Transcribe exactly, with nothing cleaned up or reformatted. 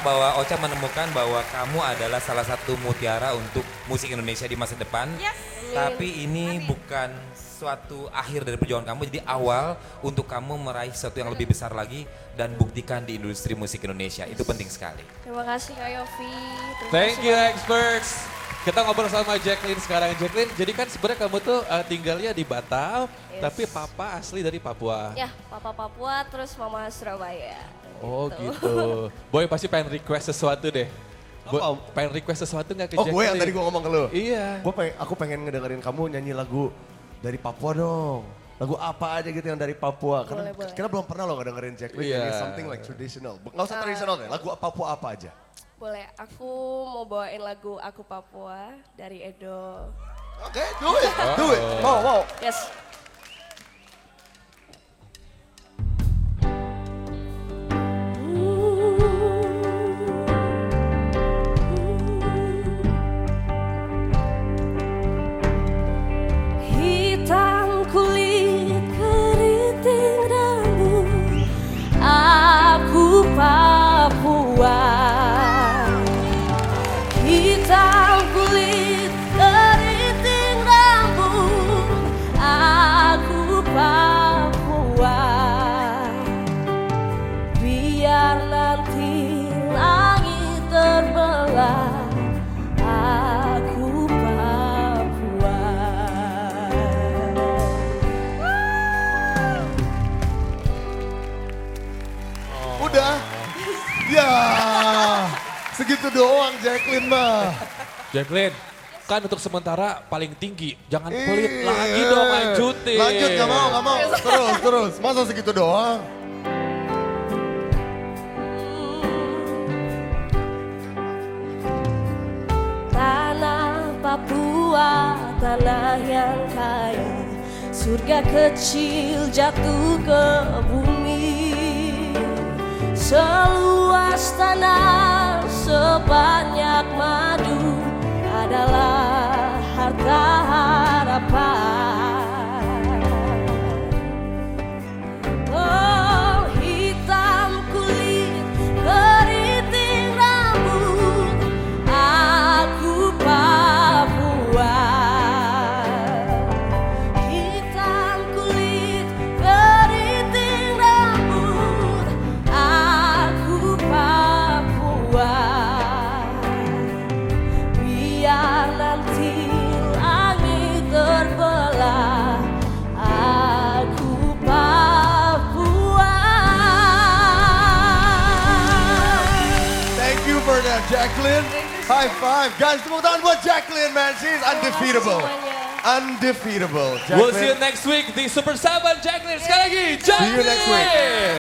bahwa Ocha menemukan bahwa kamu adalah salah satu mutiara untuk musik Indonesia di masa depan. Yes. Tapi ini Amin. bukan suatu akhir dari perjuangan kamu, jadi awal untuk kamu meraih sesuatu yang lebih besar lagi dan buktikan di industri musik Indonesia. Itu penting sekali. Terima kasih Kak Yofi. Terima Thank kasih you banyak. experts. Kita ngobrol sama Jacqueline sekarang. Jacqueline, jadi kan sebenarnya kamu tuh uh, tinggalnya di Batam, Yes. tapi papa asli dari Papua. Ya, Papa Papua terus Mama Surabaya. Oh gitu. Boy pasti pengen request sesuatu deh. Boy, Apa? pengen request sesuatu gak ke Oh Jacqueline? gue yang tadi gue ngomong ke lu? Iya. Gue pengen, aku pengen ngedengerin kamu nyanyi lagu dari Papua dong. Lagu apa aja gitu yang dari Papua. Karena Boleh, boleh. kita belum pernah loh ngedengerin Jacqueline Iya. nyanyi something like traditional. Nggak usah traditional deh, lagu Papua apa aja. Boleh, aku mau bawain lagu Aku Papua dari Edo. Oke, do it, do it. Mau, mau. Yes. Hitam kulit keriting rambut, aku Papua. Hitam kulit keriting rambut, aku Papua. Biar nanti langit terbelah, aku Papua. Udah. Ya, segitu doang Jacqueline mah. Jacqueline, kan untuk sementara paling tinggi. Jangan pelit Iya. lagi dong, lanjutin. Lanjut, gak mau, gak mau. Terus, terus. Masa segitu doang? Tanah Papua, tanah yang kaya, surga kecil jatuh ke bumi. Seluas tanah, sebanyak madu adalah harta harapan. Oh, hitam kulit, keriting rambut, aku Papua. Hitam kulit, keriting rambut, aku Papua. Biar nanti langit terbelah, aku Papua. Thank you for that, Jacqueline. High five. Guys, tepuk tangan buat Jacqueline, man. She's undefeatable. semuanya. Undefeatable. We'll see you Jacqueline. next week di Super Sahabat Jacqueline. Sekali lagi, See you next week. Jacqueline!